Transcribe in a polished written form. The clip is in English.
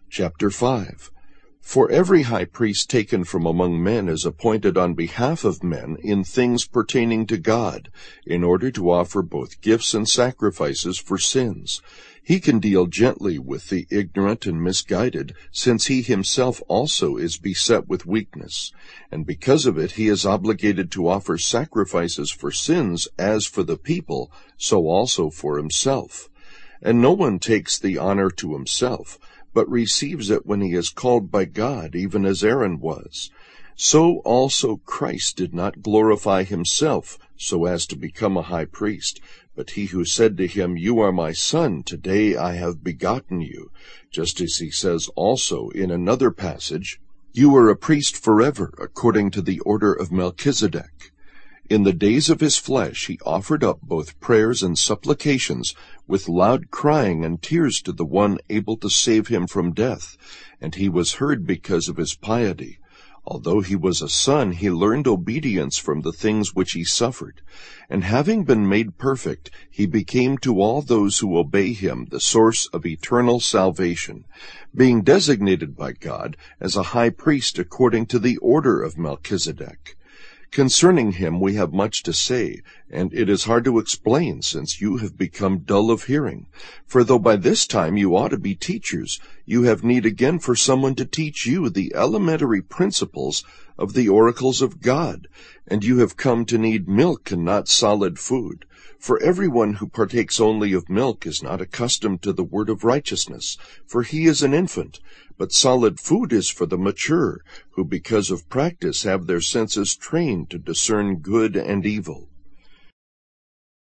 Chapter 5. For every high priest taken from among men is appointed on behalf of men in things pertaining to God, in order to offer both gifts and sacrifices for sins. He can deal gently with the ignorant and misguided, since he himself also is beset with weakness. And because of it he is obligated to offer sacrifices for sins as for the people, so also for himself. And no one takes the honor to himself, but receives it when he is called by God, even as Aaron was. So also Christ did not glorify himself so as to become a high priest, but he who said to him, "You are my son, today I have begotten you," just as he says also in another passage, "You are a priest forever, according to the order of Melchizedek." In the days of his flesh he offered up both prayers and supplications with loud crying and tears to the one able to save him from death, and he was heard because of his piety. Although he was a son, he learned obedience from the things which he suffered. And having been made perfect, he became to all those who obey him the source of eternal salvation, being designated by God as a high priest according to the order of Melchizedek. Concerning him we have much to say, and it is hard to explain, since you have become dull of hearing. For though by this time you ought to be teachers, you have need again for someone to teach you the elementary principles of the oracles of God, and you have come to need milk and not solid food. For everyone who partakes only of milk is not accustomed to the word of righteousness, for he is an infant. But solid food is for the mature, who because of practice have their senses trained to discern good and evil.